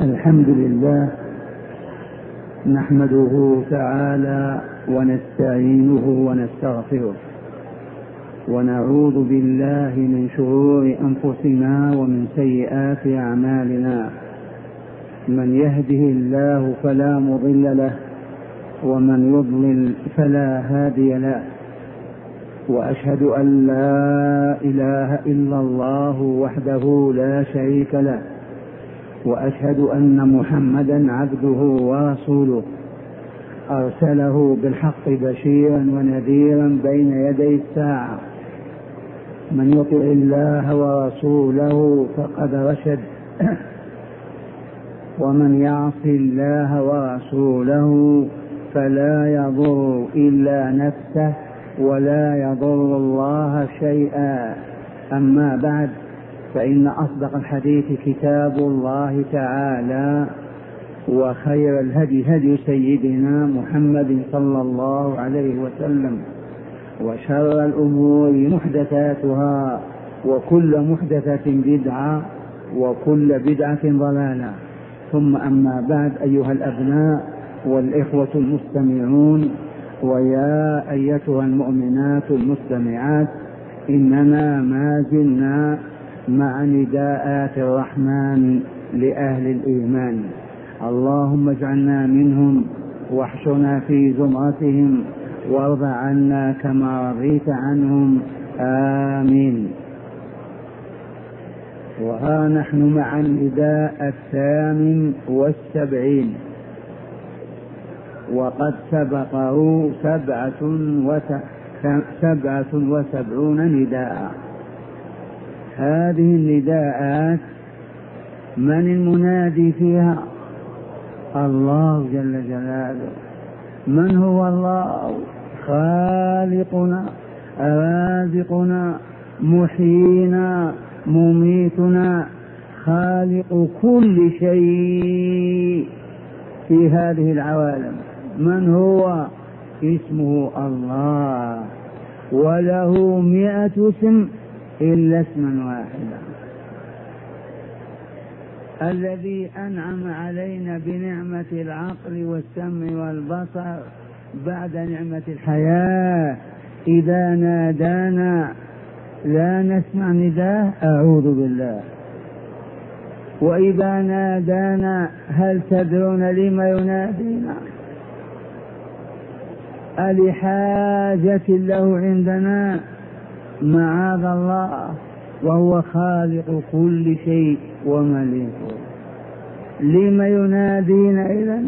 الحمد لله نحمده تعالى ونستعينه ونستغفره ونعوذ بالله من شرور أنفسنا ومن سيئات أعمالنا. من يهده الله فلا مضل له ومن يضلل فلا هادي له، وأشهد أن لا إله إلا الله وحده لا شريك له، وأشهد أن محمدا عبده ورسوله أرسله بالحق بشيرا ونذيرا بين يدي الساعة. من يطع الله ورسوله فقد رشد، ومن يعص الله ورسوله فلا يضر إلا نفسه ولا يضر الله شيئا. أما بعد، فإن أصدق الحديث كتاب الله تعالى، وخير الهدي هدي سيدنا محمد صلى الله عليه وسلم، وشر الأمور محدثاتها، وكل محدثة بدعة، وكل بدعة ضلالة. ثم أما بعد، أيها الأبناء والإخوة المستمعون، ويا أيتها المؤمنات المستمعات، إننا ما زلنا مع نداءات الرحمن لأهل الإيمان. اللهم اجعلنا منهم واحشرنا في زمرتهم وارض عنا كما رضيت عنهم، آمين. وها نحن مع النداء 78، وقد سبقه 77 نداء. هذه النداءات من المنادي فيها؟ الله جل جلاله. من هو الله؟ خالقنا رازقنا محيينا مميتنا، خالق كل شيء في هذه العوالم. من هو؟ اسمه الله، وله 100 اسم إلا اسما واحدا. الذي أنعم علينا بنعمة العقل والسمع والبصر بعد نعمة الحياة، إذا نادانا لا نسمع نداه، أعوذ بالله. وإذا نادانا هل تدرون لما ينادينا؟ ألحاجة له عندنا؟ معاذ الله، وهو خالق كل شيء ومليكه. لما ينادينا إذن؟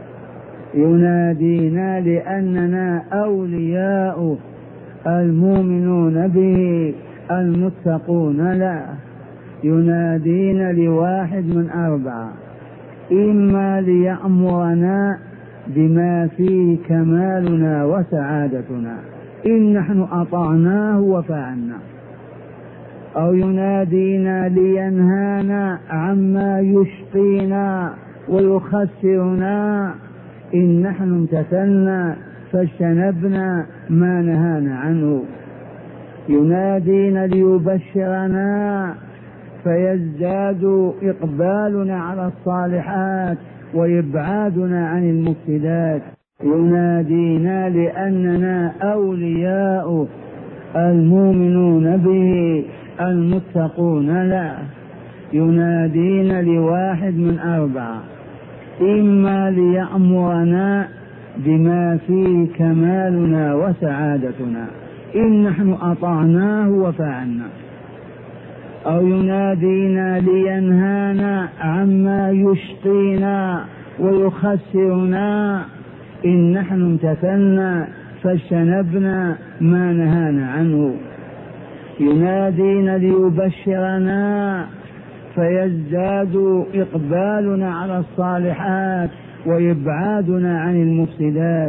ينادينا لأننا أولياء المؤمنون به المتقون له. ينادينا لواحد من 4: إما ليأمرنا بما فيه كمالنا وسعادتنا إن نحن أطعناه وفعلنا، أو ينادينا لينهانا عما يشقينا ويخسرنا إن نحن امتثلنا فاجتنبنا ما نهانا عنه. ينادينا ليبشرنا فيزداد إقبالنا على الصالحات وإبعادنا عن المفسدات. ينادينا لأننا أولياء المؤمنون به المتقون له. ينادينا لواحد من 4: إما ليأمرنا بما فيه كمالنا وسعادتنا إن نحن أطعناه وفعلنا، أو ينادينا لينهانا عما يشقينا ويخسرنا إن نحن امتثلنا فاجتنبنا ما نهانا عنه. ينادينا ليبشرنا فيزداد إقبالنا على الصالحات وإبعادنا عن المفسدات.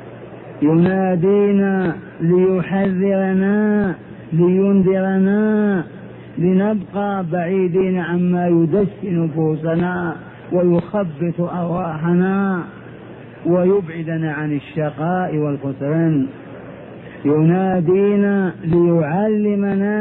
ينادينا ليحذرنا لينذرنا لنبقى بعيدين عما يدس نفوسنا ويخبط أرواحنا ويبعدنا عن الشقاء والخسران. ينادينا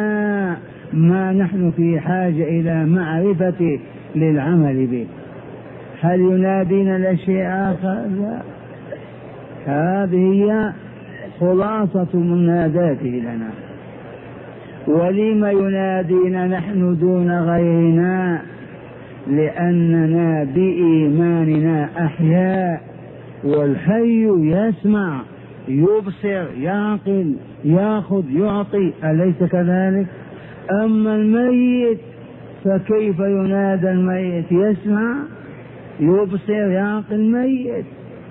ليعلمنا ما نحن في حاجة إلى معرفته للعمل به. هل ينادينا لشيء آخر؟ لا. هذه هي خلاصة مناداته لنا. ولم ينادينا نحن دون غيرنا؟ لأننا بإيماننا أحياء، والحي يسمع يبصر يعقل يأخذ يعطي، أليس كذلك؟ أما الميت فكيف ينادى الميت؟ يسمع يبصر يعقل ميت.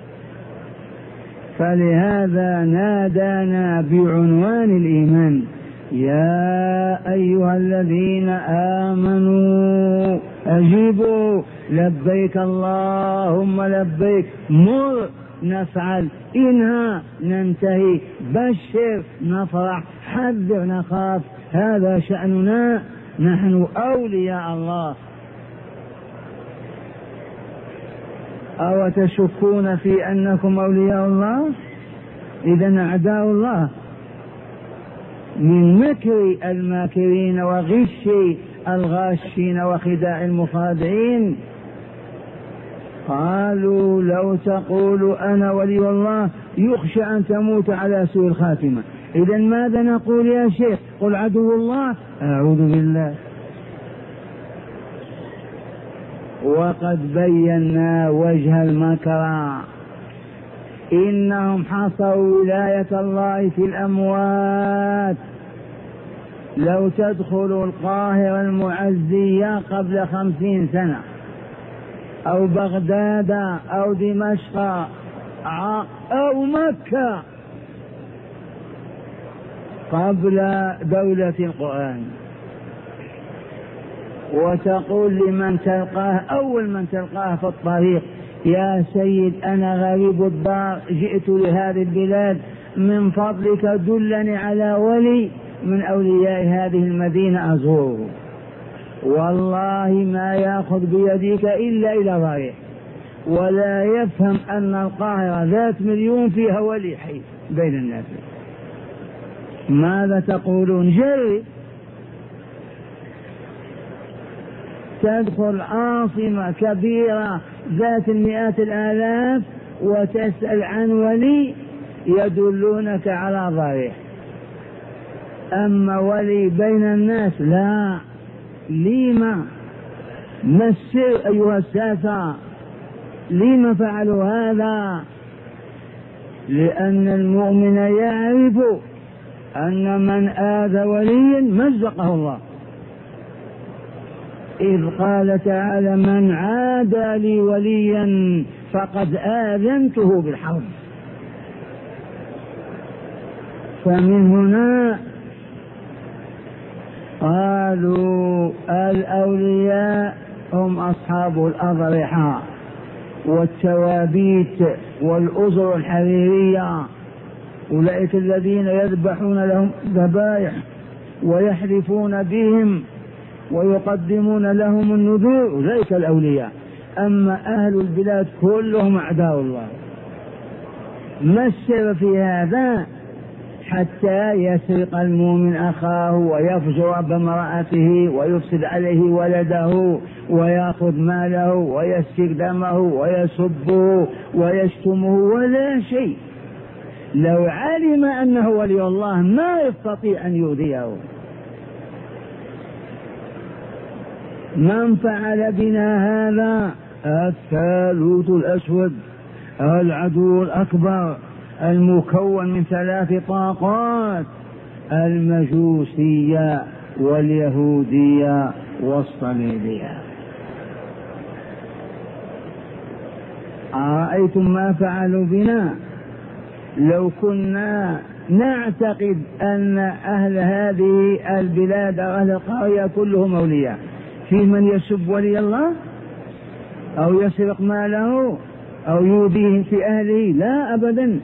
فلهذا نادانا بعنوان الإيمان: يا أيها الذين آمنوا أجيبوا لبيك اللهم لبيك، مر نفعل، انهى ننتهي، بشر نفرح، حذر نخاف. هذا شأننا، نحن أولياء الله. أو تشكون في أنكم أولياء الله؟ إذن أعداء الله من مكر الماكرين وغش الغاشين وخداع المخادعين. قالوا لو تقول أنا ولي الله يخشى أن تموت على سوء الخاتمة. إذن ماذا نقول يا شيخ؟ قل عدو الله، أعوذ بالله. وقد بينا وجه المكر، إنهم حصروا ولاية الله في الأموات. لو تدخلوا القاهرة المعزية قبل 50 سنة أو بغداد أو دمشق أو مكة قبل دولة القرآن، وتقول لمن تلقاه أول من تلقاه في الطريق: يا سيد أنا غريب الدار جئت لهذه البلاد، من فضلك دلني على ولي من أولياء هذه المدينة أزوره. والله ما يأخذ بيديك إلا إلى ضريح، ولا يفهم أن القاهرة ذات مليون فيها ولي حي بين الناس. ماذا تقولون؟ جري تدخل عاصمة كبيرة ذات المئات الآلاف وتسأل عن ولي يدلونك على ضريح. أما ولي بين الناس لا. لما؟ ما السر أيها الساسة؟ لما فعلوا هذا؟ لأن المؤمن يعرف أن من آذى وليا مزقه الله، إذ قال تعالى: من عادى لي وليا فقد آذنته بالحرب. فمن هنا قالوا الأولياء هم أصحاب الأضرحة والتوابيت والأزر الحريرية، أولئك الذين يذبحون لهم ذبائح ويحلفون بهم ويقدمون لهم النذور، أولئك الأولياء. أما أهل البلاد كلهم أعداء الله. ما السر في هذا؟ حتى يسرق المؤمن أخاه ويفجر بامرأته ويفسد عليه ولده ويأخذ ماله ويسفك دمه ويسبه ويشتمه ولا شيء. لو علم أنه ولي الله ما يستطيع أن يؤذيه. من فعل بنا هذا؟ الثالوث الأسود، العدو الأكبر المكون من 3 طاقات: المجوسية واليهودية والصليبية. أرأيتم ما فعلوا بنا؟ لو كنا نعتقد أن أهل هذه البلاد أو أهل القرية كلهم أولياء، في من يسب ولي الله أو يسرق ماله أو يؤذيه في أهله؟ لا أبدا.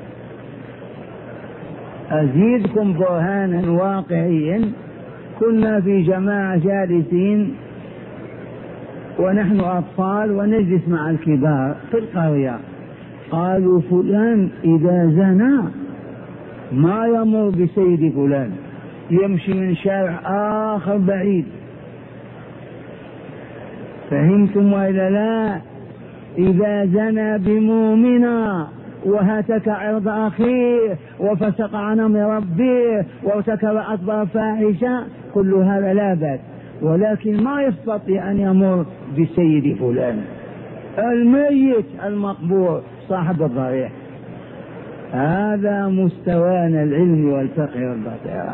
أزيدكم برهانا واقعيا. كنا في جماعة جالسين ونحن أطفال ونجلس مع الكبار في القرية، قالوا فلان إذا زنى ما يمر بسيد فلان، يمشي من شارع آخر بعيد. فهمتم وإلا لا؟ إذا زنى بمؤمنا وهتك عرض أخيه وفسق عن أمر ربه وارتكب أكبر فاحشة كل هذا لا بأس، ولكن ما يستطيع أن يمر بسيد فلان الميت المقبور صاحب الضريح. هذا مستوانا العلم والفقه والبصيرة.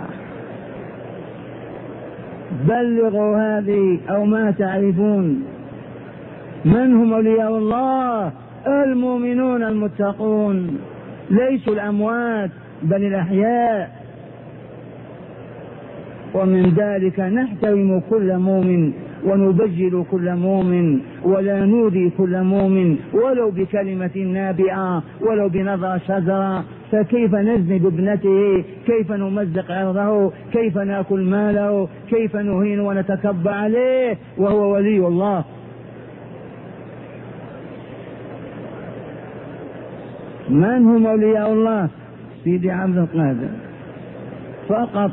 بلغوا هذه أو ما تعرفون. من هم أولياء الله؟ المؤمنون المتقون، ليسوا الأموات بل الأحياء. ومن ذلك نحترم كل مؤمن ونبجل كل مؤمن ولا نؤذي كل مؤمن ولو بكلمة نابئة ولو بنظرة شجرة. فكيف نزني بابنته؟ كيف نمزق عرضه؟ كيف نأكل ماله؟ كيف نهين ونتكبر عليه وهو ولي الله؟ من هم أولياء الله؟ سيدي عبد القادر فقط.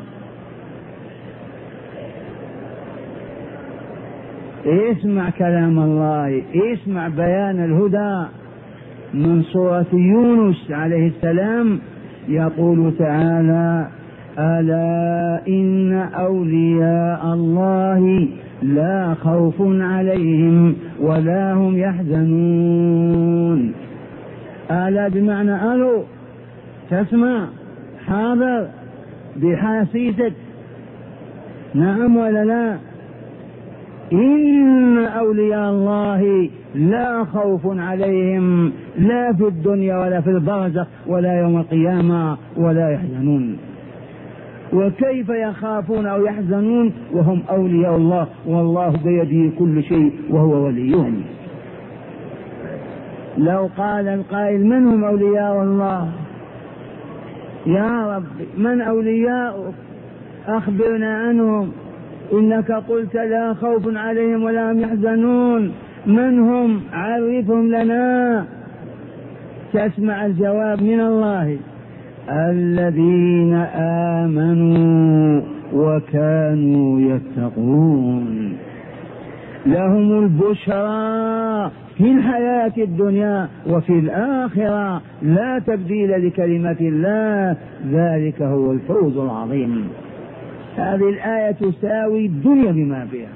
اسمع كلام الله، اسمع بيان الهدى من سورة يونس عليه السلام. يقول تعالى: ألا إن أولياء الله لا خوف عليهم ولا هم يحزنون. ألا بمعنى ألو، تسمع، حاضر بحاسيسك، نعم ولا لا؟ إن أولياء الله لا خوف عليهم لا في الدنيا ولا في البرزخ ولا يوم القيامة ولا يحزنون. وكيف يخافون أو يحزنون وهم أولياء الله والله بيده كل شيء وهو وليهم. لو قال القائل: من هم أولياء الله؟ يا رب من أولياؤك؟ أخبرنا عنهم، إنك قلت لا خوف عليهم ولا هم يحزنون. من هم؟ عرفهم لنا. تسمع الجواب من الله: الذين آمنوا وكانوا يتقون لهم البشرى في الحياة الدنيا وفي الآخرة لا تبديل لكلمة الله ذلك هو الفوز العظيم. هذه الآية تساوي الدنيا بما فيها،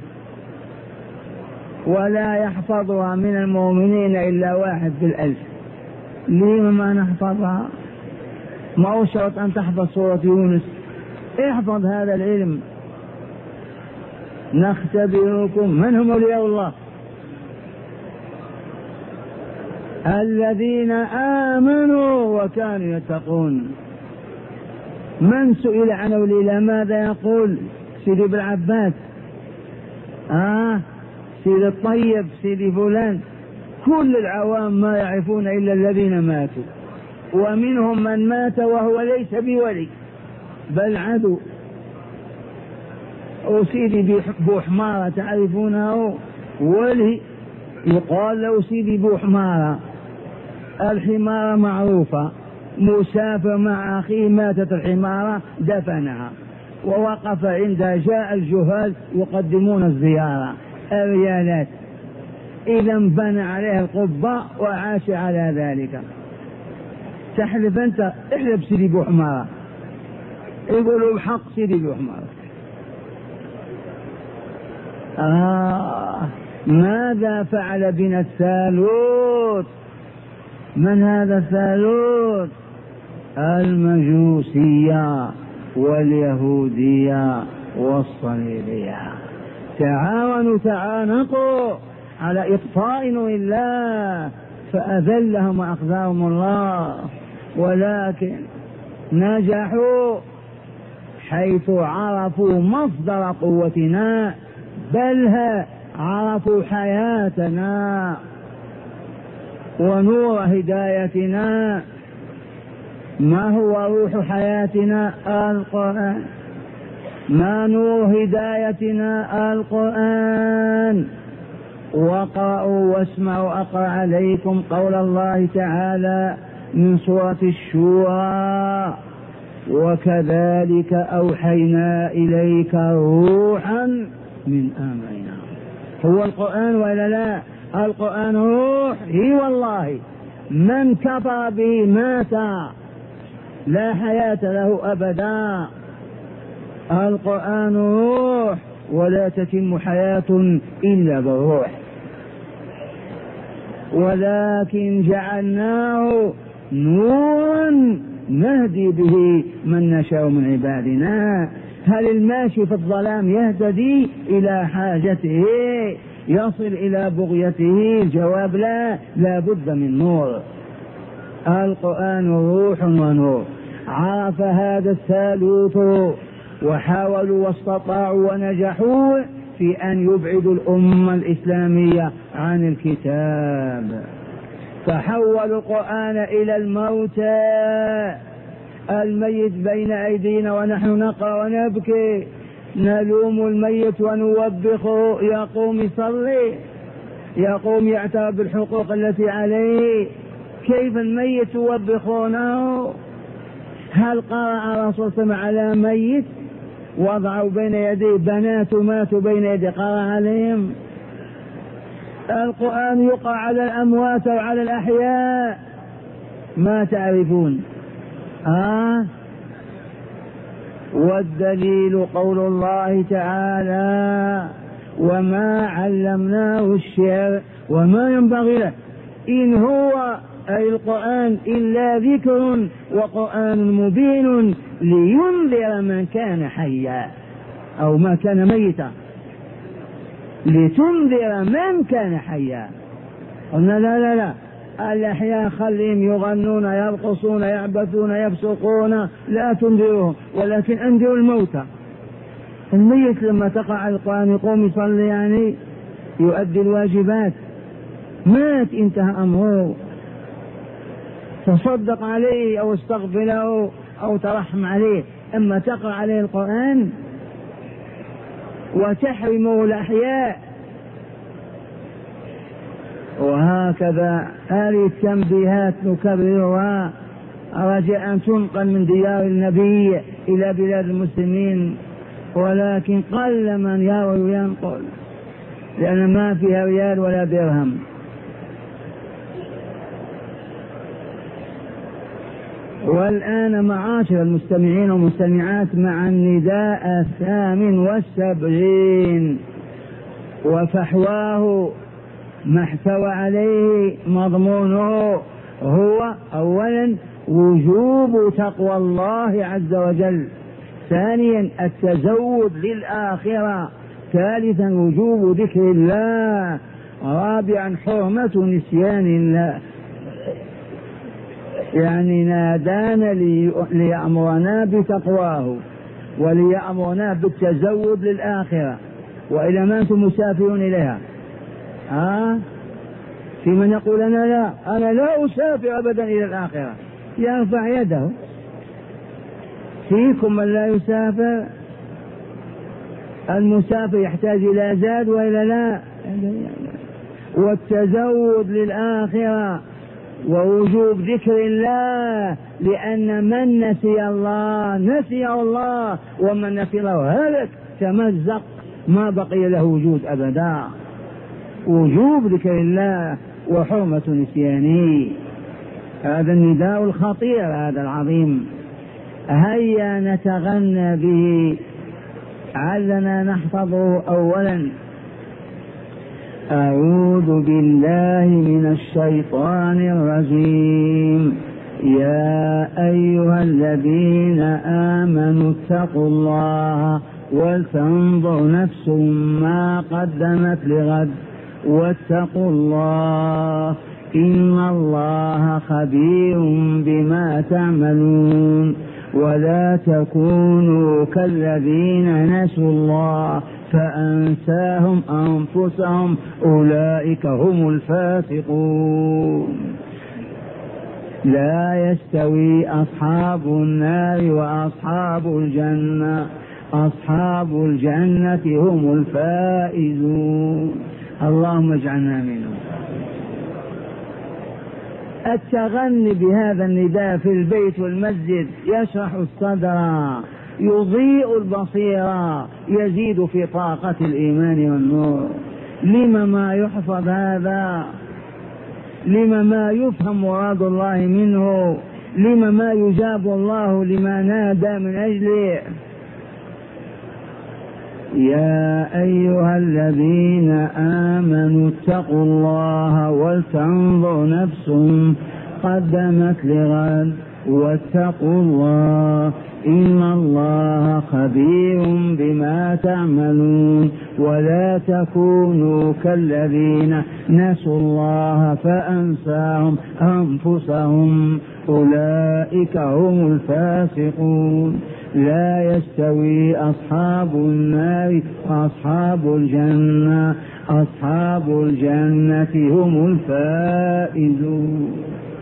ولا يحفظها من المؤمنين إلا 1 في 1000. ليه ما نحفظها؟ ما هو شرط أن تحفظ سورة يونس، احفظ هذا العلم. نختبركم. من هم أولياء الله؟ الذين آمنوا وكانوا يتقون. من سئل عن أولياء ماذا يقول؟ سيدي ابن عباس، سيدي الطيب، سيدي فلان. كل العوام ما يعرفون إلا الذين ماتوا، ومنهم من مات وهو ليس بولي بل عدو. وسيدي بوحمارة تعرفونه؟ ولي يقال له سيدي بوحمارة. الحمارة معروفة، مسافر مع أخيه ماتت الحمارة دفنها ووقف عندها، جاء الجهال يقدمون الزيارة الريالات. إذا بنى عليها القبة وعاش على ذلك. تحلف أنت؟ احلف سيدي بوحمارة. يقولوا بحق سيدي بوحمارة. ماذا فعل بنا الثالوث؟ من هذا الثالوث؟ المجوسية واليهودية والصليبية. تعاونوا تعانقوا على إطفاء الله فأذلهم وأخزاهم الله، ولكن نجحوا حيث عرفوا مصدر قوتنا، بل عرفوا حياتنا ونور هدايتنا. ما هو روح حياتنا؟ القرآن. ما نور هدايتنا؟ القرآن. وقرأوا واسمعوا. أقرأ عليكم قول الله تعالى من سورة الشورى: وكذلك أوحينا إليك روحا من أمرنا. هو القرآن ولا لا؟ القرآن روح، هي والله من كفر به مات لا حياة له أبدا. القرآن روح ولا تتم حياة إلا بالروح، ولكن جعلناه نورا نهدي به من نشاء من عبادنا. هل الماشي في الظلام يهتدي إلى حاجته يصل إلى بغيته؟ الجواب لا بد من نور. القرآن روح ونور. عرف هذا الثالوث وحاولوا واستطاعوا ونجحوا في أن يبعدوا الأمة الإسلامية عن الكتاب، فحولوا القرآن إلى الموتى. الميت بين أيدينا ونحن نقرأ ونبكي، نلوم الميت ونوبخه، يقوم يصلي، يقوم يعترف بالحقوق التي عليه. كيف الميت توبخونه؟ هل قرأ الرسول صلى الله عليه وسلم على ميت وضعوا بين يديه بنات ماتوا بين يديه قرأ عليهم؟ القرآن يقرأ على الأموات وعلى الأحياء، ما تعرفون. والدليل قول الله تعالى: وما علمناه الشعر وما ينبغي له إن هو أي القرآن إلا ذكر وقرآن مبين لينذر من كان حيا أو ما كان ميتا، لتنذر من كان حيا. قلنا لا الأحياء خليهم يغنون يرقصون يعبثون يفسقون، لا تنذرهم، ولكن أنذروا الموتى. الميت لما تقع القرآن يقوم يصلي، يعني يؤدي الواجبات، مات انتهى أمره، تصدق عليه أو استغفر له أو ترحم عليه. أما تقرأ عليه القرآن وتحرمه الأحياء. وهكذا هذه التنبيهات نكررها رجاء أن تنقل من ديار النبي إلى بلاد المسلمين، ولكن قل من يروي وينقل لأن ما فيها ريال ولا درهم. والآن معاشر المستمعين والمستمعات مع النداء 78 وفحواه ما احتوى عليه مضمونه هو: أولا وجوب تقوى الله عز وجل، ثانيا التزود للآخرة، ثالثا وجوب ذكر الله، رابعا حرمة نسيان الله. يعني نادانا ليأمرنا بتقواه وليأمرنا بالتزود للآخرة. وإلى ما أنتم مسافرون إليها؟ في من يقول أنا لا أسافر أبدا إلى الآخرة، يرفع يده. فيكم من لا يسافر؟ المسافر يحتاج إلى زاد وإلى لا. والتزود للآخرة ووجوب ذكر الله، لأن من نسي الله نسيه الله، ومن نسي الله هلك تمزق ما بقي له وجود أبدا. وجوب ذكر الله وحرمة نسيانه، هذا النداء الخطير هذا العظيم. هيا نتغنى به، علنا نحفظه. أولا: أعوذ بالله من الشيطان الرجيم. يا أيها الذين آمنوا اتقوا الله ولتنظر نفس ما قدمت لغد واتقوا الله إن الله خبير بما تعملون. ولا تكونوا كالذين نسوا الله فأنساهم أنفسهم أولئك هم الفاسقون. لا يستوي أصحاب النار وأصحاب الجنة، أصحاب الجنة هم الفائزون. اللهم اجعلنا منهم. التغني بهذا النداء في البيت والمسجد يشرح الصدر، يضيء البصيرة، يزيد في طاقة الإيمان والنور. لم ما يحفظ هذا؟ لم ما يفهم مراد الله منه؟ لم ما يجاب الله لما نادى من أجله؟ يا أيها الذين آمنوا اتقوا الله ولتنظر نفس قدمت لغد واتقوا الله إن الله خبير بما تعملون ولا تكونوا كالذين نسوا الله فأنساهم أنفسهم أولئك هم الفاسقون لا يستوي أصحاب النار وأصحاب الجنة أصحاب الجنة هم الفائزون.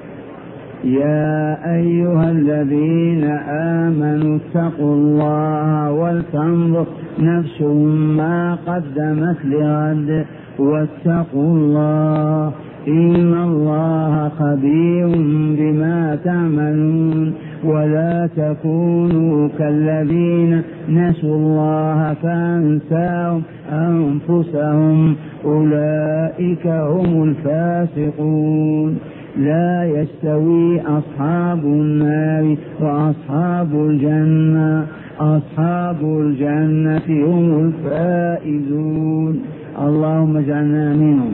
يا أيها الذين آمنوا اتقوا الله ولتنظر نفس ما قدمت لغد واتقوا الله إن الله خبير بما تعملون ولا تكونوا كالذين نسوا الله فأنساهم أنفسهم أولئك هم الفاسقون لا يستوي أصحاب النار وأصحاب الجنة أصحاب الجنة هم الفائزون. اللهم اجعلنا منهم.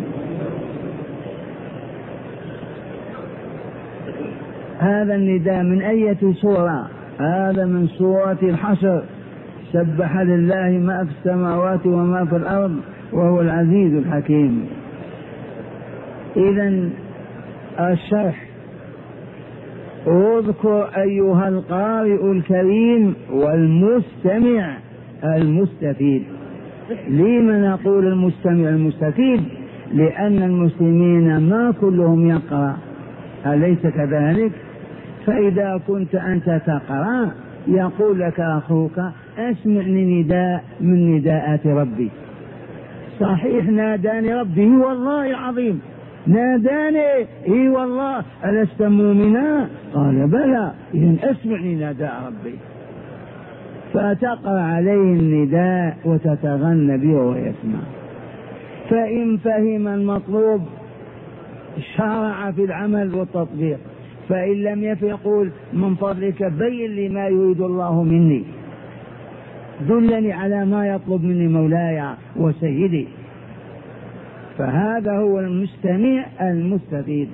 هذا النداء من أية سورة؟ هذا من سورة الحشر. سبح لله ما في السماوات وما في الأرض وهو العزيز الحكيم. إذن الشرح: اذكر أيها القارئ الكريم والمستمع المستفيد. لما نقول المستمع المستفيد؟ لأن المسلمين ما كلهم يقرأ، أليس كذلك؟ فإذا كنت أنت تقرأ يقول لك أخوك: اسمعني نداء من نداءات ربي. صحيح ناداني ربي والله العظيم، ناداني اي والله، ألست مؤمنا؟ قال بلى. إذن اسمعني نداء ربي، فتقرأ عليه النداء وتتغنى به ويسمع. فإن فهم المطلوب شرع في العمل والتطبيق، فإن لم يفهم يقول: من فضلك بين لي ما يريد الله مني، دلني على ما يطلب مني مولاي وسيدي. فهذا هو المستمع المستفيد.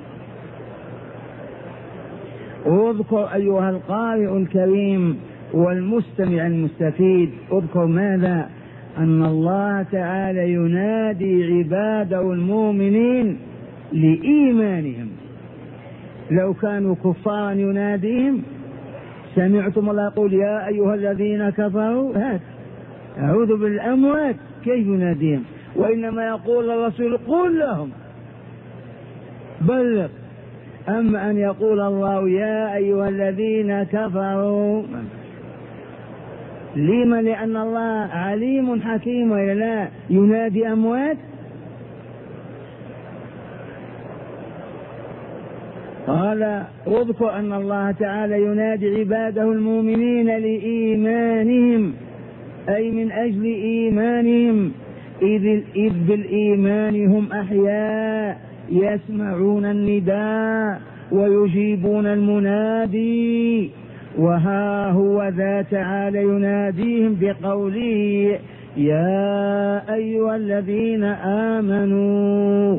اذكر أيها القارئ الكريم والمستمع المستفيد. اذكر ماذا؟ أن الله تعالى ينادي عباده المؤمنين لإيمانهم. لو كانوا كفارا يناديهم. سمعتم الله يقول: يا أيها الذين كفروا أعوذ بالأموات، كيف يناديهم؟ وإنما يقول الرسول: قل لهم بلغ. أما أن يقول الله: يا أيها الذين كفروا، لما؟ لأن الله عليم حكيم ولا ينادي أموات. قال: اذكر أن الله تعالى ينادي عباده المؤمنين لإيمانهم، أي من أجل إيمانهم، إذ بالإيمان هم أحياء يسمعون النداء ويجيبون المنادي. وها هو ذا تعالى يناديهم بقوله: يا أيها الذين آمنوا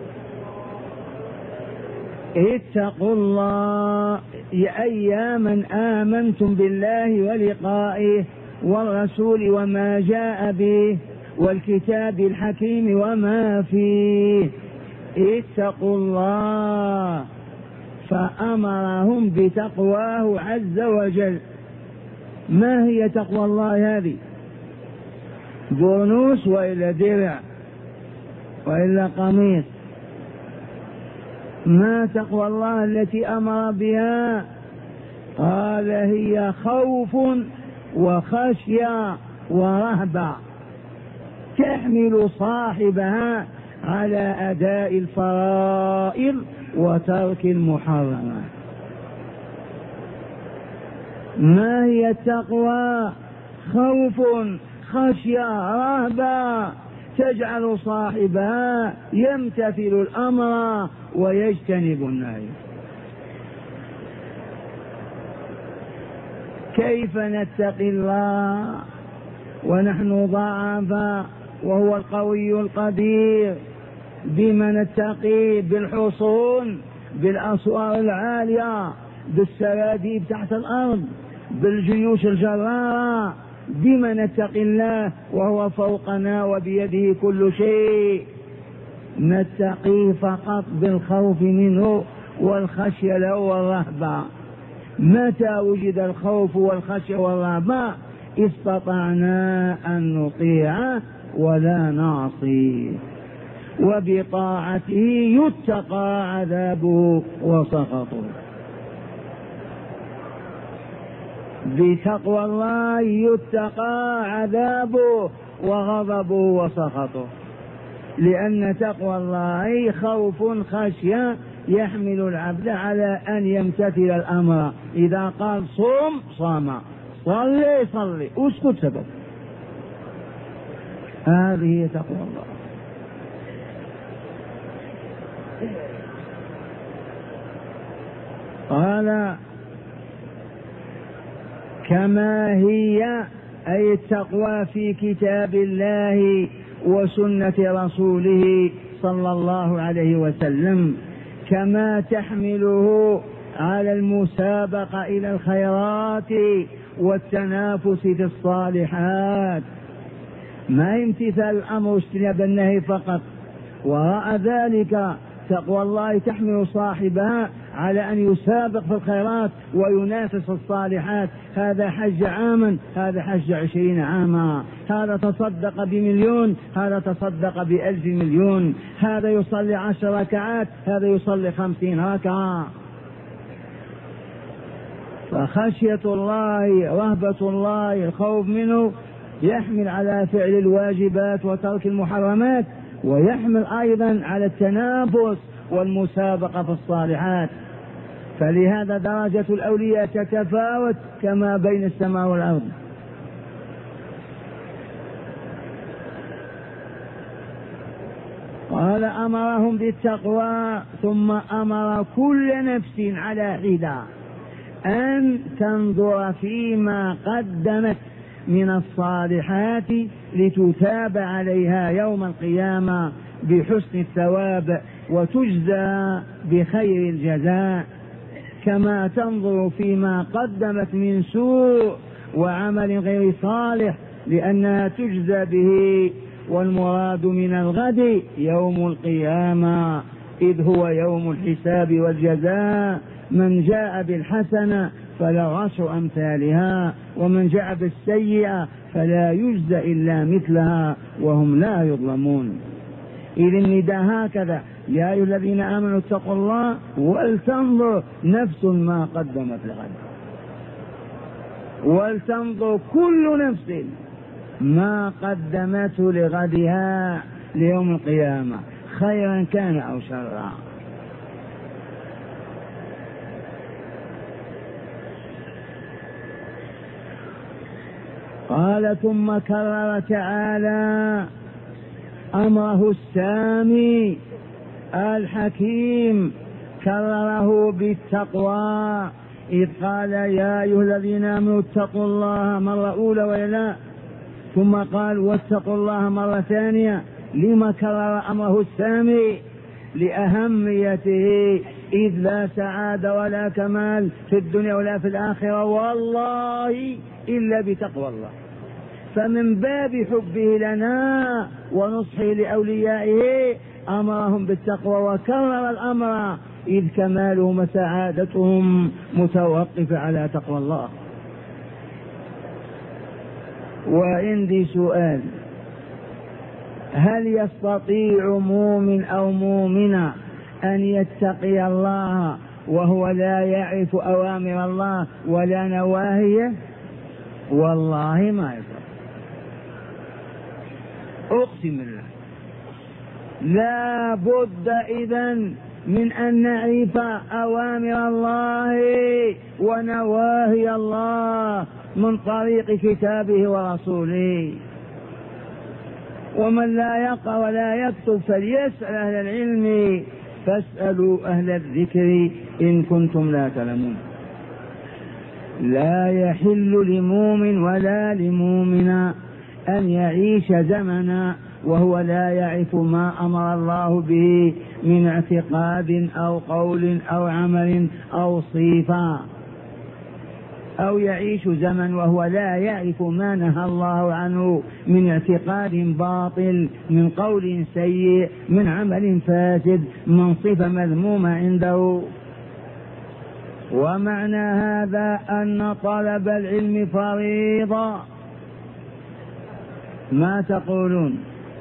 اتقوا الله، يا من آمنتم بالله ولقائه والرسول وما جاء به والكتاب الحكيم وما فيه، اتقوا الله. فأمرهم بتقواه عز وجل. ما هي تقوى الله هذه؟ برنوس وإلا درع وإلا قميص؟ ما تقوى الله التي أمر بها؟ قال: هي خوف وخشية ورهبة، تحمل صاحبها على أداء الفرائض وترك المحرمات. ما هي التقوى؟ خوف، خشية، رهبة، تجعل صاحبها يمتثل الأمر ويجتنب النهي. كيف نتقي الله ونحن ضعفاء وهو القوي القدير؟ بما نتقي؟ بالحصون، بالأسوار العالية، بالسراديب تحت الأرض، بالجيوش الجرارة. بما نتقي الله وهو فوقنا وبيده كل شيء؟ نتقي فقط بالخوف منه والخشية له والرهبة. متى وجد الخوف والخشية والرهبة استطعنا أن نطيع ولا نعصي، وبطاعته يتقى عذابه وسخطه. بتقوى الله يتقى عذابه وغضبه وسخطه، لأن تقوى الله خوف خشية يحمل العبد على أن يمتثل الأمر. إذا قال صوم صام، صلي صلي، اسكت سبب. هذه تقوى الله. قال كما هي، أي التقوى في كتاب الله وسنة رسوله صلى الله عليه وسلم، كما تحمله على المسابقة إلى الخيرات والتنافس في الصالحات. ما امتثال الأمر واجتناب النهي فقط، وراء ذلك تقوى الله تحمل صاحبها على أن يسابق في الخيرات وينافس الصالحات. هذا حج عاما، هذا حج 20 عاما، هذا تصدق ب1,000,000، هذا تصدق ب1,000 مليون، هذا يصلي 10 ركعات، هذا يصلي 50 ركعة. فخشية الله، رهبة الله، الخوف منه يحمل على فعل الواجبات وترك المحرمات، ويحمل أيضا على التنافس والمسابقة في الصالحات. فلهذا درجة الأولياء تتفاوت كما بين السماء والأرض. قال أمرهم بالتقوى، ثم أمر كل نفس على حدة أن تنظر فيما قدمت من الصالحات لتثاب عليها يوم القيامة بحسن الثواب وتجزى بخير الجزاء، كما تنظر فيما قدمت من سوء وعمل غير صالح لأنها تجزى به. والمراد من الغد يوم القيامة، إذ هو يوم الحساب والجزاء. من جاء بالحسنة فلا عشر أمثالها، ومن جاء بالسيئة فلا يجزى إلا مثلها وهم لا يظلمون. إذ النداء هكذا: يا أيها الذين آمنوا اتقوا الله ولتنظر نفس ما قدمت لغد، ولتنظر كل نفس ما قدمته لغدها ليوم القيامة، خيرا كان أو شرا. قال ثم كرر تعالى أمره السامي الحكيم، كرره بالتقوى، إذ قال يا أيها الذين آمنوا اتقوا الله مرة أولى ولا، ثم قال واتقوا الله مرة ثانية. لما كرر أمره السامي؟ لأهميته، إذ لا سعادة ولا كمال في الدنيا ولا في الآخرة والله إلا بتقوى الله. فمن باب حبه لنا ونصحه لأوليائه أمرهم بالتقوى وكرر الأمر، إذ كمالهم وسعادتهم متوقفة على تقوى الله. وعندي سؤال: هل يستطيع مؤمن أو مؤمنة أن يتقي الله وهو لا يعرف أوامر الله ولا نواهيه؟ والله ما يستطيع، أقسم بالله. لا بد إذن من أن نعرف أوامر الله ونواهي الله من طريق كتابه ورسوله. ومن لا يقرأ ولا يكتب فليسأل أهل العلم، فاسألوا أهل الذكر إن كنتم لا تعلمون. لا يحل لمؤمن ولا لمؤمن أن يعيش زمنا وهو لا يعرف ما أمر الله به من اعتقاد أو قول أو عمل أو صفة، أو يعيش زمن وهو لا يعرف ما نهى الله عنه من اعتقاد باطل، من قول سيء، من عمل فاسد، من صفة مذمومة عنده. ومعنى هذا أن طلب العلم فريضة. ما تقولون؟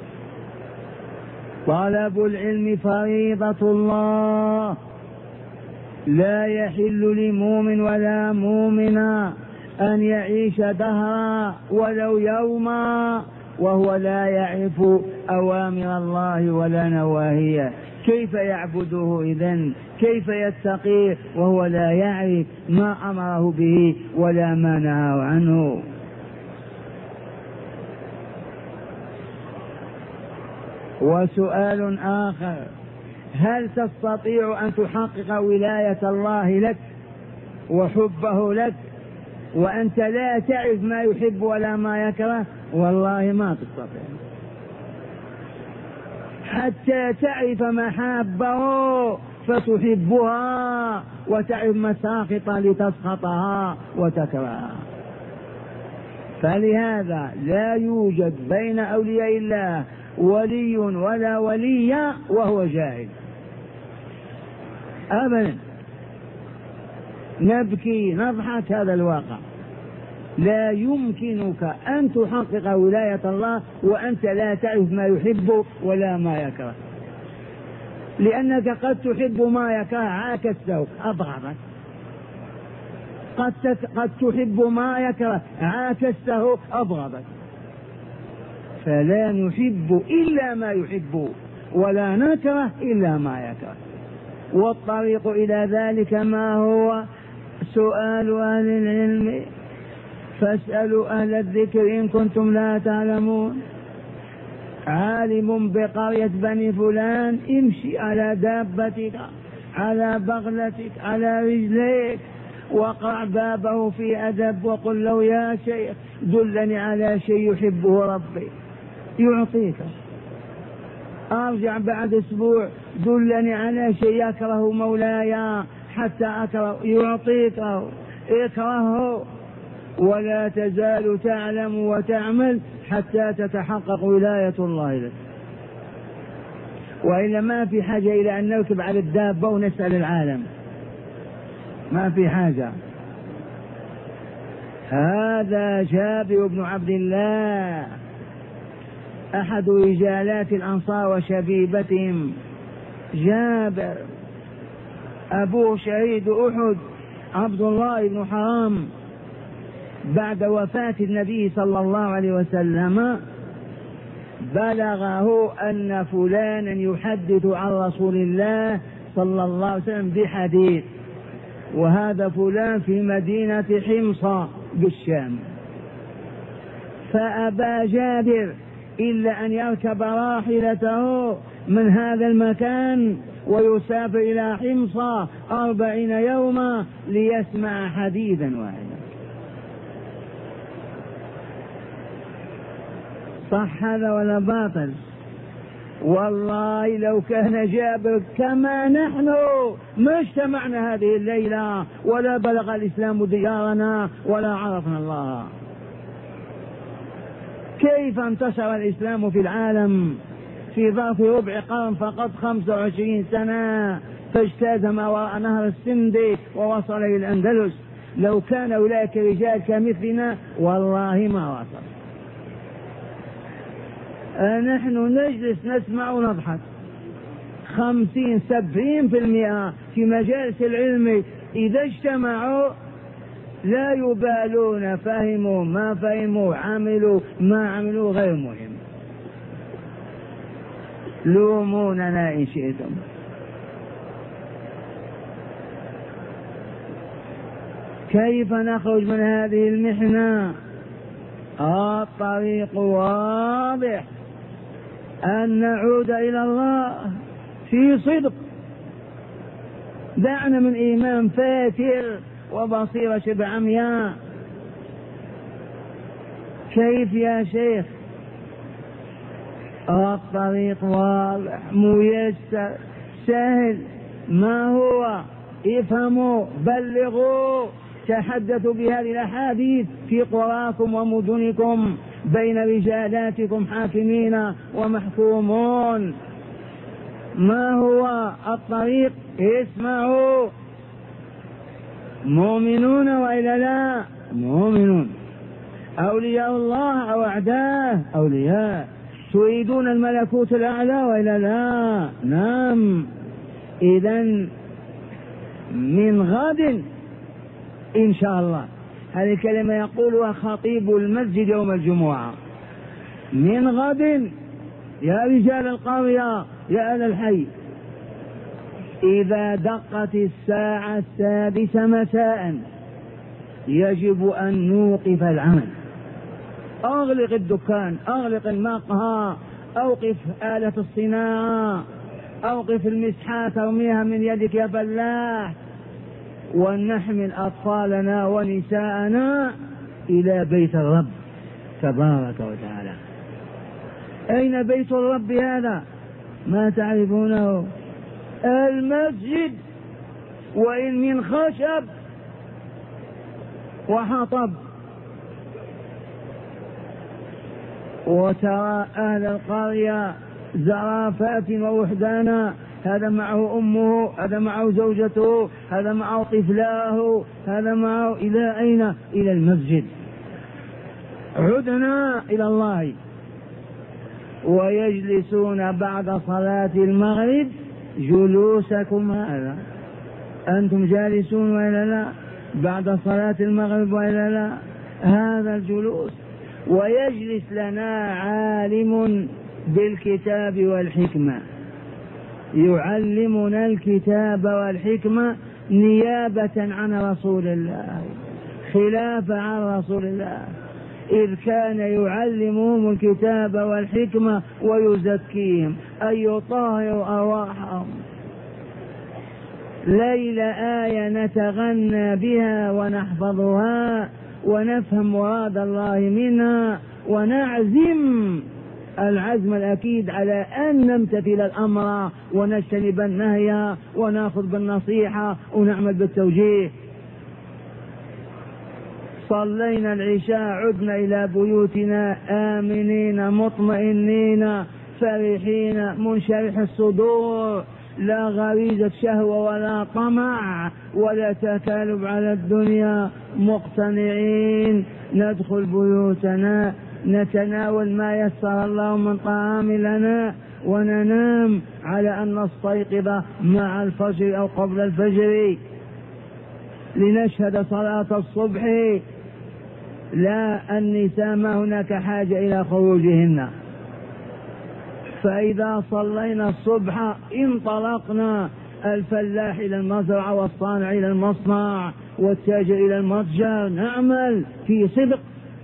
طلب العلم فريضة الله، لا يحل لمؤمن ولا مؤمنا أن يعيش دهرا ولو يوما وهو لا يعرف أوامر الله ولا نواهيه. كيف يعبده إذن؟ كيف يتقيه وهو لا يعرف ما أمره به ولا ما نهاه عنه؟ وسؤال آخر: هل تستطيع أن تحقق ولاية الله لك وحبه لك وأنت لا تعرف ما يحب ولا ما يكره؟ والله ما تستطيع، حتى تعرف محابه فتحبها وتعرف مساخطها لتسخطها وتكرهها. فلهذا لا يوجد بين أولياء الله ولي ولا ولي وهو جاهل أبدا. نبكي نضحك، هذا الواقع. لا يمكنك أن تحقق ولاية الله وأنت لا تعرف ما يحب ولا ما يكره، لأنك قد تحب ما يكره عاكسته أبغضك، قد تحب ما يكره عاكسته أبغضك. فلا نحب إلا ما يحب ولا نكره إلا ما يكره. والطريق إلى ذلك ما هو؟ سؤال أهل العلم، فاسألوا أهل الذكر إن كنتم لا تعلمون. عالم بقرية بني فلان، امشي على دابتك، على بغلتك، على رجليك، وقع بابه في أدب وقل له: يا شيخ دلني على شيء يحبه ربي، يعطيك. أرجع بعد أسبوع: دلني على شيء يكره مولاي حتى أكره، يعطيك. اكرهه. ولا تزال تعلم وتعمل حتى تتحقق ولاية الله لك، وإلا ما في حاجة إلى أن نركب على الدابة ونسأل العالم، ما في حاجة. هذا جابر بن عبد الله أحد رجالات الأنصار وشبيبتهم. جابر أبوه شهيد أحد، عبد الله بن حرام. بعد وفاة النبي صلى الله عليه وسلم بلغه أن فلانا يحدث عن رسول الله صلى الله عليه وسلم بحديث، وهذا فلان في مدينة حمص بالشام. فأبى جابر إلا أن يركب راحلته من هذا المكان ويسافر إلى حمص 40 يوما ليسمع حديثا واحدا. صح هذا ولا باطل؟ والله لو كان جابر كما نحن ما اجتمعنا هذه الليلة ولا بلغ الإسلام ديارنا ولا عرفنا الله. كيف انتشر الإسلام في العالم في ظرف ربع قرن فقط، 25 سنة، فاجتاز ما وراء نهر السند ووصل إلى الأندلس. لو كان أولئك رجال كمثلنا والله ما وصل. نحن نجلس نسمع ونضحك. 50-70% في مجالس العلم إذا اجتمعوا لا يبالون، فهموا ما فهموا، عملوا ما عملوا، غير مهم. لوموننا إن شئتم. كيف نخرج من هذه المحنة؟ الطريق واضح. أن نعود إلى الله في صدق. دعنا من إيمان فاتر وبصيرة شبه عمياء. كيف يا شيخ؟ الطريق واضح ميسر سهل. ما هو؟ افهموا، بلغوا، تحدثوا بهذه الأحاديث في قراكم ومدنكم، بين رجالاتكم حاكمين ومحكومون. ما هو الطريق؟ اسمعوا، مؤمنون وإلا لا؟ مؤمنون. أولياء الله أو أعداء؟ أولياء. تريدون الملكوت الأعلى وإلا لا؟ نعم. إذن من غد إن شاء الله، هذه الكلمة يقولها خطيب المسجد يوم الجمعة، من غد يا رجال القرية يا أهل الحي، إذا دقت الساعة 6 مساء يجب أن نوقف العمل. أغلق الدكان، أغلق المقهى، أوقف آلة الصناعة، أوقف المسحات، ارميها من يدك يا فلاح، ونحمل أطفالنا ونساءنا إلى بيت الرب تبارك وتعالى. أين بيت الرب هذا؟ ما تعرفونه؟ المسجد، وإن من خشب وحطب. وترى أهل القرية زرافات ووحدانا، هذا معه أمه، هذا معه زوجته، هذا معه طفلاه، هذا معه. إلى أين؟ إلى المسجد. عدنا إلى الله. ويجلسون بعد صلاة المغرب جلوسكم هذا، أنتم جالسون وإلا لا؟ بعد صلاة المغرب وإلا لا؟ هذا الجلوس. ويجلس لنا عالم بالكتاب والحكمة، يعلمنا الكتاب والحكمة نيابة عن رسول الله، خلافة عن رسول الله، إذ كان يعلمهم الكتاب والحكمة ويزكيهم، أي يطهر أرواحهم. ليلة آية نتغنى بها ونحفظها ونفهم مراد الله منها، ونعزم العزم الأكيد على أن نمتثل الأمر ونجتنب النهي ونأخذ بالنصيحة ونعمل بالتوجيه. صلينا العشاء، عدنا إلى بيوتنا آمنين مطمئنين فرحين منشرح الصدور، لا غريزة شهوة ولا طمع ولا تكالب على الدنيا، مقتنعين ندخل بيوتنا نتناول ما يسر الله من طعام لنا، وننام على أن نستيقظ مع الفجر أو قبل الفجر لنشهد صلاة الصبح. لا، النساء ما هناك حاجة إلى خروجهن، فإذا صلينا الصبح انطلقنا، الفلاح إلى المزرعة والصانع إلى المصنع والتاجر إلى المتجر، نعمل في صدق.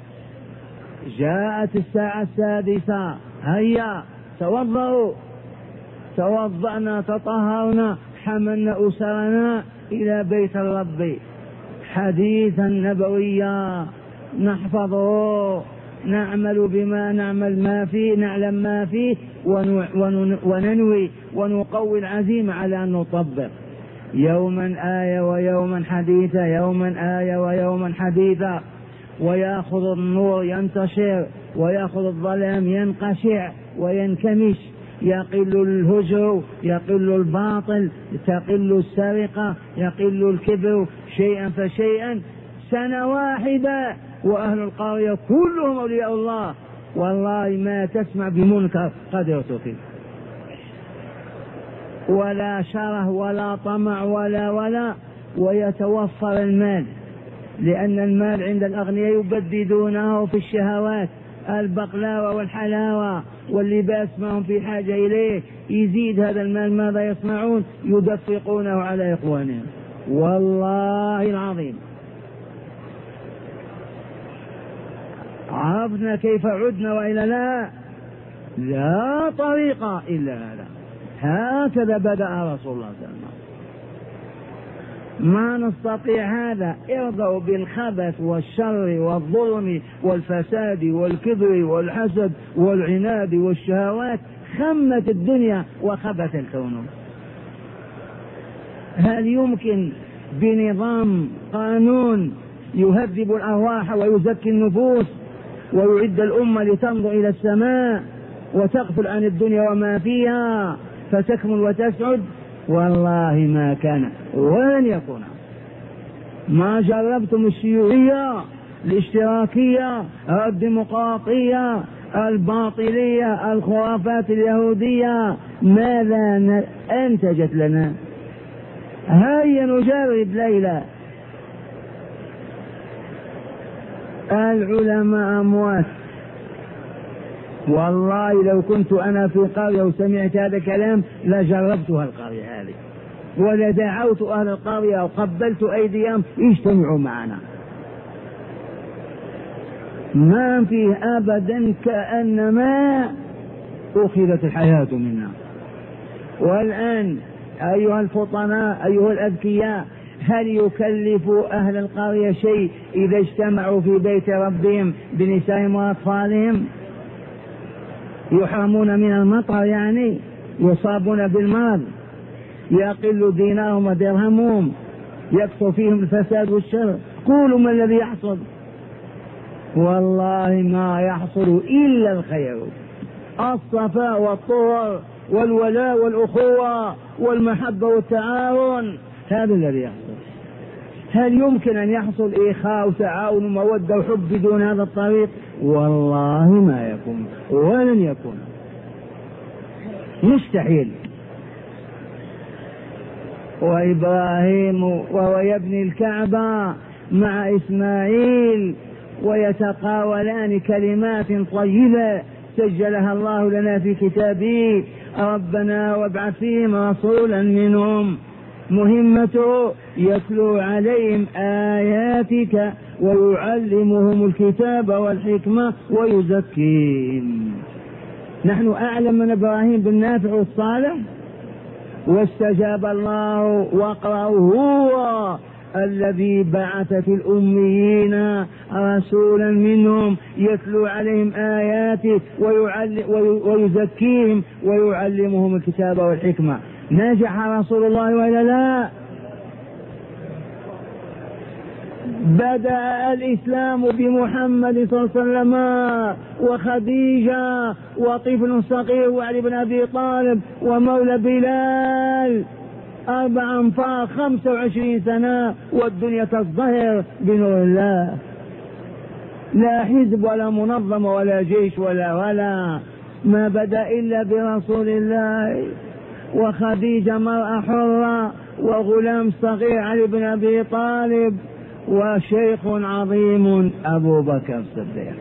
جاءت الساعة 6، هيا توضأوا، توضأنا تطهرنا، حملنا أسرنا إلى بيت الرب، حديثا نبويا نحفظه، نعمل بما نعلم ما فيه وننوي ونقوي العزيمة على أن نطبق. يوما آية ويوما حديثا، يوما آية ويوما حديثا، ويأخذ النور ينتشر ويأخذ الظلام ينقشع وينكمش، يقل الهجر، يقل الباطل، تقل السرقة، يقل الكبر، شيئا فشيئا. سنة واحدة وأهل القرية كلهم أولياء الله، والله ما تسمع بمنكر قدرت فيه، ولا شره ولا طمع ولا ويتوفر المال، لأن المال عند الأغنياء يبددونه في الشهوات، البقلاوة والحلاوة واللباس ما هم في حاجة إليه. يزيد هذا المال، ماذا يصنعون؟ يدفقونه على إخوانهم، والله العظيم. عرفنا كيف عدنا وإلا لا؟ لا طريق إلا هذا. هكذا بدأ رسول الله صلى الله عليه وسلم. ما نستطيع هذا. ارضوا بالخبث والشر والظلم والفساد والكبر والحسد والعناد والشهوات. خمت الدنيا وخبث الكون. هل يمكن بنظام قانون يهذب الأرواح ويزكي النفوس ويعد الأمة لتنظر إلى السماء وتغفل عن الدنيا وما فيها فتكمل وتسعد؟ والله ما كان ولن يكون. ما جربتم الشيوعية، الاشتراكية، الديمقراطية، الباطلية، الخرافات اليهودية، ماذا أنتجت لنا؟ هيا نجرب ليلة. العلماء أموات. والله لو كنت أنا في قرية وسمعت هذا الكلام لجربتها القرية هذه، ولدعوت أهل القرية وقبلت أيديهم يجتمعوا معنا. ما فيه أبدا، كأنما أخذت الحياة منا. والآن أيها الفطناء، أيها الأذكياء، هل يكلف أهل القرية شيء إذا اجتمعوا في بيت ربهم بنسائهم وأطفالهم؟ يحرمون من المطر، يعني يصابون بالمرض، يقل دينارهم ودرهمهم، يكثر فيهم الفساد والشر. قولوا ما الذي يحصل؟ والله ما يحصل إلا الخير، الصفاء والطهر والولاء والأخوة والمحبة والتعاون، هذا الذي يحصل. هل يمكن أن يحصل إخاء وتعاون ومودة وحب بدون هذا الطريق؟ والله ما يكون ولن يكون، مستحيل. وإبراهيم وهو يبني الكعبة مع إسماعيل ويتقاولان كلمات طيبة سجلها الله لنا في كتابه: ربنا وابعث فيهم رسولا منهم مهمته يتلو عليهم آياتك ويعلمهم الكتاب والحكمة ويزكيهم. نحن أعلم من إبراهيم بالنافع والصالح، واستجاب الله. واقرأوا: هو الذي بعث في الأميين رسولا منهم يتلو عليهم آياته ويزكيهم ويعلمهم الكتاب والحكمة. نجح رسول الله ولا لا؟ بدأ الإسلام بمحمد صلى الله عليه وسلم وخديجة وطفل صغير وعلي بن أبي طالب ومولى بلال، 4 أنفار 25 سنة والدنيا تزدهر بنور الله. لا حزب ولا منظمة ولا جيش ولا ما بدأ إلا برسول الله وخديجة مرأة حرة وغلام صغير علي بن أبي طالب وشيخ عظيم أبو بكر الصديق.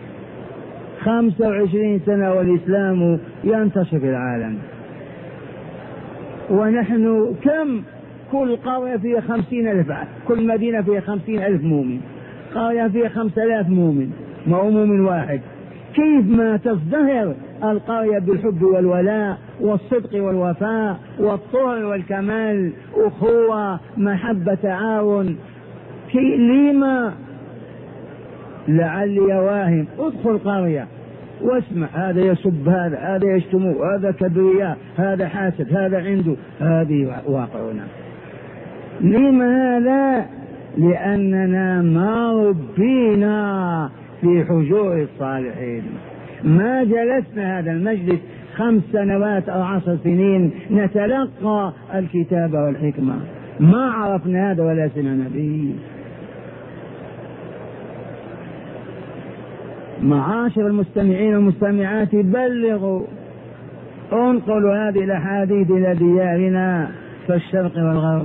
25 سنة والإسلام ينتشر في العالم. ونحن كم؟ كل قرية فيها 50,000، كل مدينة فيها 50,000 مؤمن، قرية فيها 5,000 مؤمن، ما هو مؤمن واحد. كيف ما تزدهر القرية بالحب والولاء والصدق والوفاء والطهر والكمال، أخوة، محبة، تعاون. لما؟ لعلي واهم. ادخل قرية واسمع، هذا يسب هذا يشتم، هذا كبرياء، هذا حاسد، هذا عنده. هذه واقعنا. لما هذا؟ لأننا ما ربينا في حجور الصالحين. ما جلسنا هذا المجلس 5 سنوات أو 10 سنين نتلقى الكتاب والحكمة، ما عرفنا هذا ولا سمعنا به. معاشر المستمعين والمستمعات، بلغوا، انقلوا هذه الأحاديث إلى ديارنا في الشرق والغرب.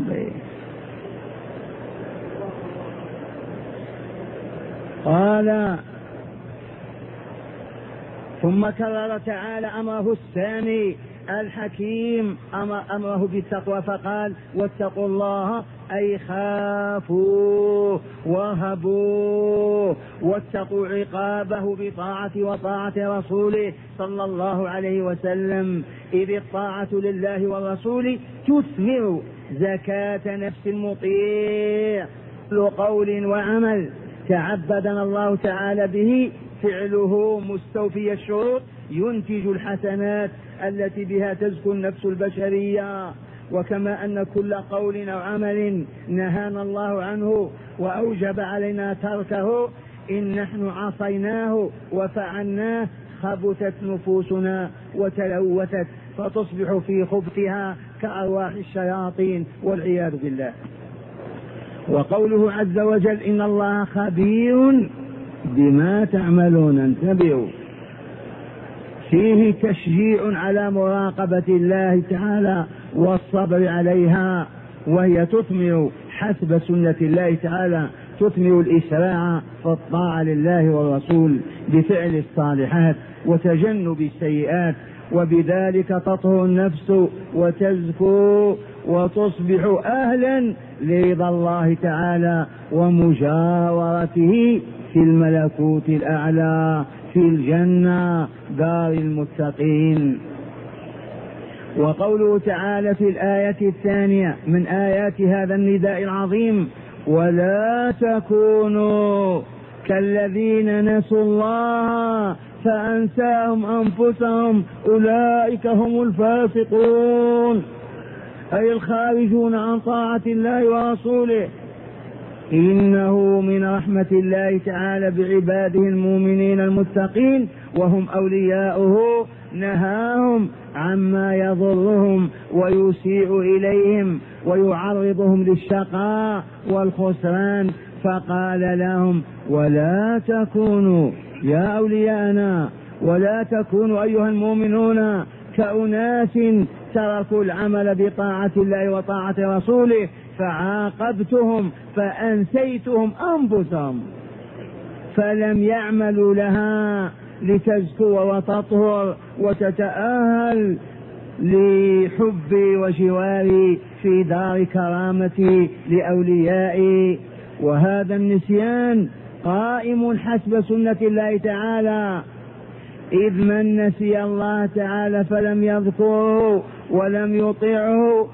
قال: ثم كرر تعالى أمره الثاني الحكيم أمره بالتقوى فقال واتقوا الله أي خافوه وهبوه واتقوا عقابه بطاعة وطاعة رسوله صلى الله عليه وسلم، إذ الطاعة لله والرسول تثمر زكاة نفس المطيع قول وعمل تعبدنا الله تعالى به فعله مستوفي الشروط ينتج الحسنات التي بها تزكو النفس البشرية. وكما أن كل قول أو عمل نهانا الله عنه وأوجب علينا تركه إن نحن عصيناه وفعلناه خبثت نفوسنا وتلوثت فتصبح في خبثها كأرواح الشياطين والعياذ بالله. وقوله عز وجل إن الله خبير بما تعملون انتبهوا، فيه تشجيع على مراقبة الله تعالى والصبر عليها، وهي تثمر حسب سنة الله تعالى تثمر الإسراع والطاعة لله والرسول بفعل الصالحات وتجنب السيئات، وبذلك تطهر النفس وتزكو وتصبح أهلا لرضا الله تعالى ومجاورته في الملكوت الأعلى في الجنة دار المتقين. وقوله تعالى في الآية الثانية من آيات هذا النداء العظيم ولا تكونوا كالذين نسوا الله فأنساهم أنفسهم أولئك هم الفاسقون، أي الخارجون عن طاعة الله ورسوله. إنه من رحمة الله تعالى بعباده المؤمنين المتقين وهم أولياؤه نهاهم عما يضرهم ويسيء إليهم ويعرضهم للشقاء والخسران، فقال لهم ولا تكونوا يا أولياءنا ولا تكونوا أيها المؤمنون كأناس تركوا العمل بطاعة الله وطاعة رسوله فعاقبتهم فأنسيتهم أنفسهم فلم يعملوا لها لتزكو وتطهر وتتأهل لحبي وجواري في دار كرامتي لأوليائي. وهذا النسيان قائم حسب سنة الله تعالى، إذ من نسي الله تعالى فلم يذكره ولم يطيعه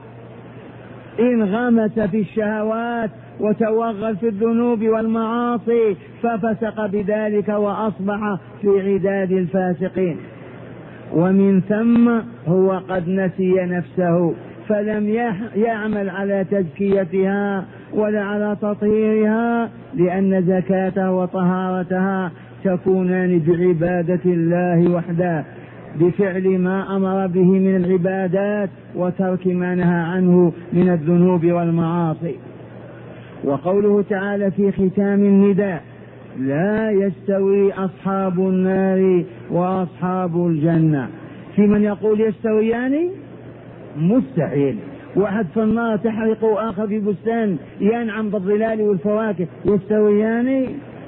انغمس في الشهوات وتوغل في الذنوب والمعاصي ففسق بذلك وأصبح في عداد الفاسقين، ومن ثم هو قد نسي نفسه فلم يعمل على تزكيتها ولا على تطهيرها، لأن زكاتها وطهارتها تكونان بعبادة الله وحده بفعل ما أمر به من العبادات وترك ما نهى عنه من الذنوب والمعاصي. وقوله تعالى في ختام النداء لا يستوي أصحاب النار وأصحاب الجنة، في من يقول يستويان؟ مستحيل، واحد في النار تحرق وآخر في بستان ينعم بالظلال والفواكه يستويان؟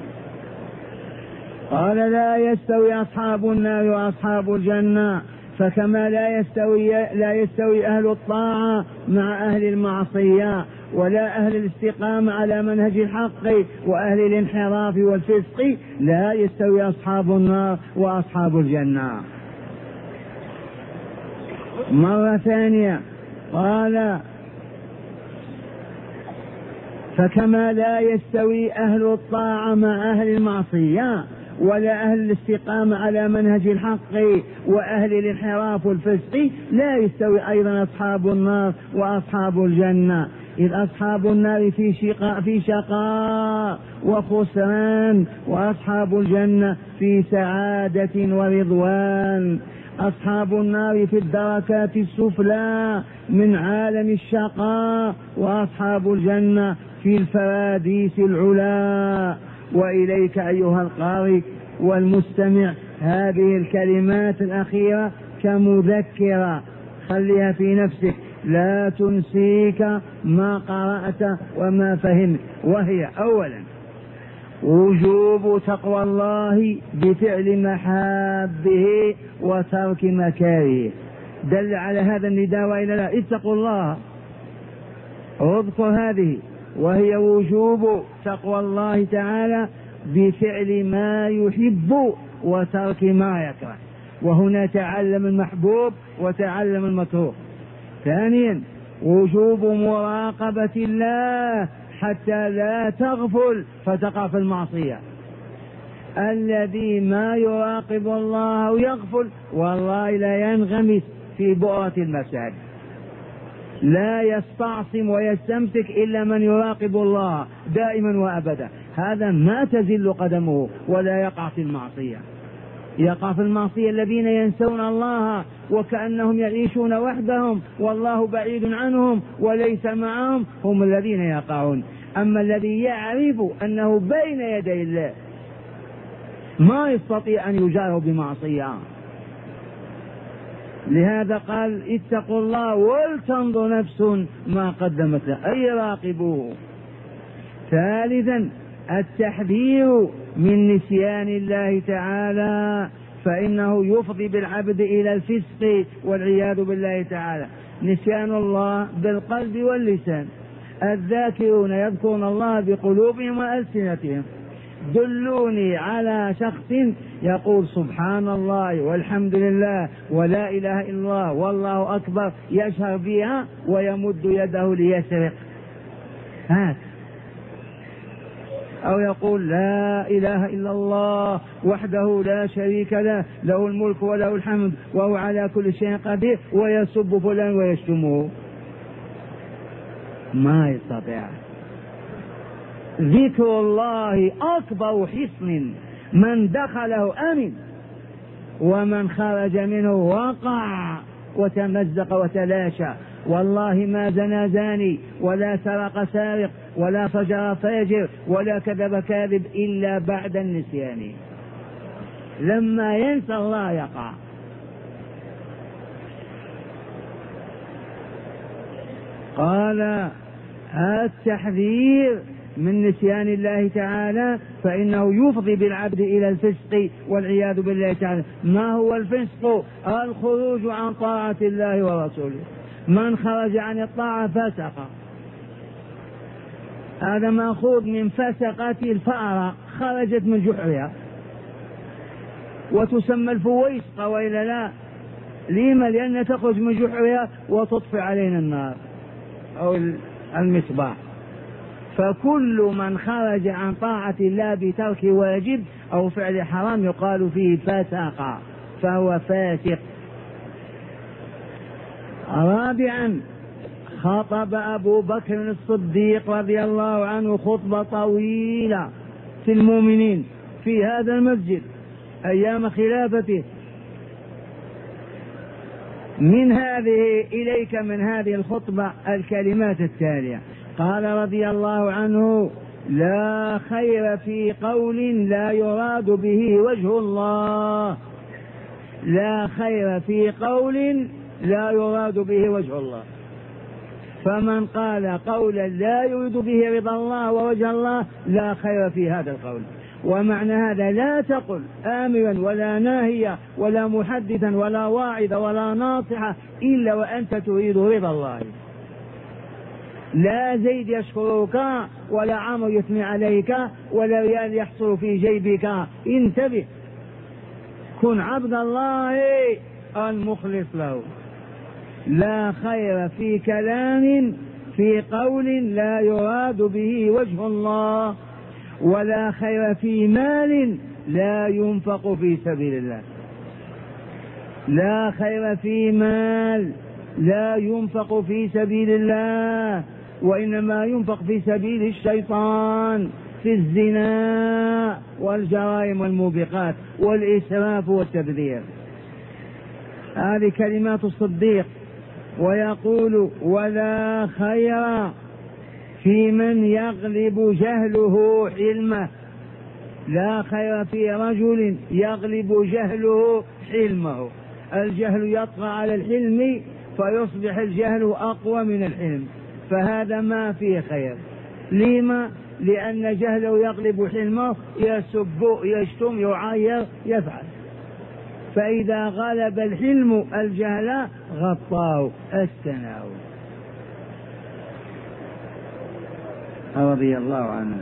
قال لا يستوي أصحاب النار وأصحاب الجنة، فكما لا يستوي أهل الطاعة مع أهل المعصية ولا أهل الاستقامة على منهج الحق وأهل الانحراف والفسق، لا يستوي أصحاب النار وأصحاب الجنة. مرة ثانية قال فكما لا يستوي أهل الطاعة مع أهل المعصية ولا أهل الاستقامة على منهج الحق وأهل الانحراف والفسق، لا يستوي أيضا أصحاب النار وأصحاب الجنة، إذ أصحاب النار في شقاء وخسران وأصحاب الجنة في سعادة ورضوان. أصحاب النار في الدركات السفلى من عالم الشقاء وأصحاب الجنة في الفراديس العلا. وإليك أيها القارئ والمستمع هذه الكلمات الأخيرة كمذكرة خليها في نفسك لا تنسيك ما قرأت وما فهمت، وهي أولا وجوب تقوى الله بفعل محابه وترك مكاره، دل على هذا النداء وإلا لا؟ اتقوا الله. اذكر هذه، وهي وجوب تقوى الله تعالى بفعل ما يحب وترك ما يكره، وهنا تعلم المحبوب وتعلم المكروه. ثانيا وجوب مراقبة الله حتى لا تغفل فتقع في المعصية. الذي ما يراقب الله ويغفل والله لا ينغمس في بؤرة المفسد. لا يستعصم ويستمسك إلا من يراقب الله دائما وأبدا، هذا ما تزل قدمه ولا يقع في المعصية. يقع في المعصية الذين ينسون الله وكأنهم يعيشون وحدهم والله بعيد عنهم وليس معهم، هم الذين يقعون. أما الذي يعرف أنه بين يدي الله ما يستطيع أن يجاره بمعصية. لهذا قال اتقوا الله ولتنظر نفس ما قدمت له، أي راقبوه. ثالثا التحذير من نسيان الله تعالى، فإنه يفضي بالعبد إلى الفسق والعياذ بالله تعالى. نسيان الله بالقلب واللسان. الذاكرون يذكرون الله بقلوبهم وألسنتهم. دلوني على شخص يقول سبحان الله والحمد لله ولا إله إلا الله والله أكبر يشهر بها ويمد يده ليسرق، هات. أو يقول لا إله إلا الله وحده لا شريك له له الملك وله الحمد وهو على كل شيء قدير ويسب فلان ويشتمه، ما يستطيع. ذكر الله أكبر حصن، من دخله أمن ومن خرج منه وقع وتمزق وتلاشى. والله ما زنى زاني ولا سرق سارق ولا فجر فاجر ولا كذب كاذب إلا بعد النسيان، لما ينسى الله يقع. قال التحذير من نسيان الله تعالى فإنه يفضي بالعبد إلى الفسق والعياذ بالله تعالى. ما هو الفسق؟ الخروج عن طاعة الله ورسوله. من خرج عن الطاعة فسق، هذا مأخوذ من فسقة الفأرة، خرجت من جحرها، وتسمى الفويسقة وإلا لا؟ لما؟ لأن تخرج من جحرها وتطفئ علينا النار أو المصباح. فكل من خرج عن طاعة الله بترك واجب أو فعل حرام يقال فيه فسق، فهو فاسق. رابعا خطب أبو بكر الصديق رضي الله عنه خطبة طويلة في المؤمنين في هذا المسجد أيام خلافته. من هذه إليك من هذه الخطبة الكلمات التالية. قال رضي الله عنه: لا خير في قول لا يراد به وجه الله. لا خير في قول لا يراد به وجه الله. فمن قال قولا لا يريد به رضا الله ووجه الله لا خير في هذا القول. ومعنى هذا لا تقل آمرا ولا ناهيا ولا محدثا ولا واعظا ولا ناصحا إلا وأنت تريد رضا الله. لا زيد يشكرك ولا عمرو يثني عليك ولا ريال يحصل في جيبك. انتبه، كن عبد الله المخلص له. لا خير في كلام في قول لا يراد به وجه الله، ولا خير في مال لا ينفق في سبيل الله. لا خير في مال لا ينفق في سبيل الله، وإنما ينفق في سبيل الشيطان، في الزنا والجرائم والموبقات والإسراف والتبذير. هذه كلمات الصديق. ويقول: ولا خير في من يغلب جهله حلمه. لا خير في رجل يغلب جهله حلمه. الجهل يطغى على الحلم فيصبح الجهل أقوى من الحلم، فهذا ما فيه خير. لما؟ لأن جهله يغلب حلمه، يسب يشتم يعاير يفعل. فإذا غلب الحلم الجهل غطاه أسكناه. رضي الله عنه.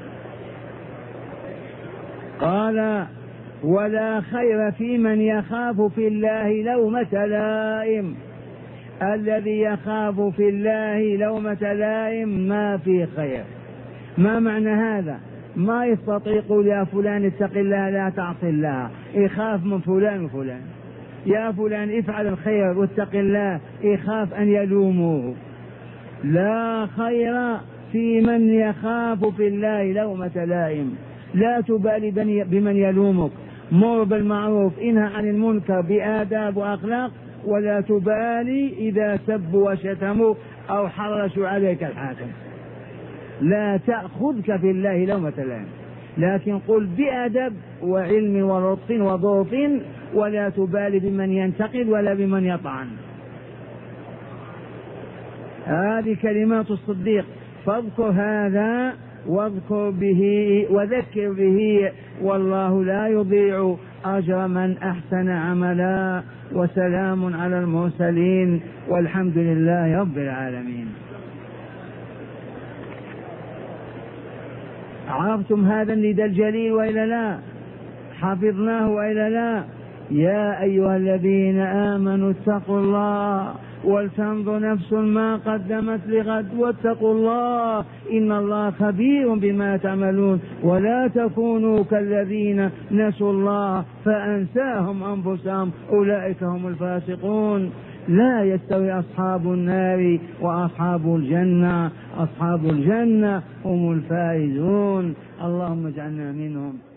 قال ولا خير في من يخاف في الله لومة لائم. الذي يخاف في الله لومة لائم ما في خير. ما معنى هذا؟ ما يستطيع يقول يا فلان اتق الله لا تعصي الله، يخاف من فلان وفلان. يا فلان افعل الخير واتق الله، يخاف أن يلوموه. لا خير في من يخاف في الله لومة لائم. لا تبالي بمن يلومك، مر بالمعروف، انهى عن المنكر بآداب وأخلاق، ولا تبالي إذا سبوا وشتموا أو حرشوا عليك الحاكم. لا تأخذك في الله لومة لائم، لكن قل بأدب وعلم ولطف وضوف، ولا تبالي بمن ينتقد ولا بمن يطعن. هذه كلمات الصديق، فاذكر هذا واذكر به وذكر به، والله لا يضيع أجر من أحسن عملا. وسلام على المرسلين والحمد لله رب العالمين. عرفتم هذا النداء الجليل وإلا لا؟ حفظناه وإلا لا؟ يا أيها الذين آمنوا اتقوا الله ولتنظر نفس ما قدمت لغد واتقوا الله إن الله خبير بما تعملون. ولا تكونوا كالذين نسوا الله فأنساهم أنفسهم أولئك هم الفاسقون. لا يستوي أصحاب النار وأصحاب الجنة، أصحاب الجنة هم الفائزون. اللهم اجعلنا منهم.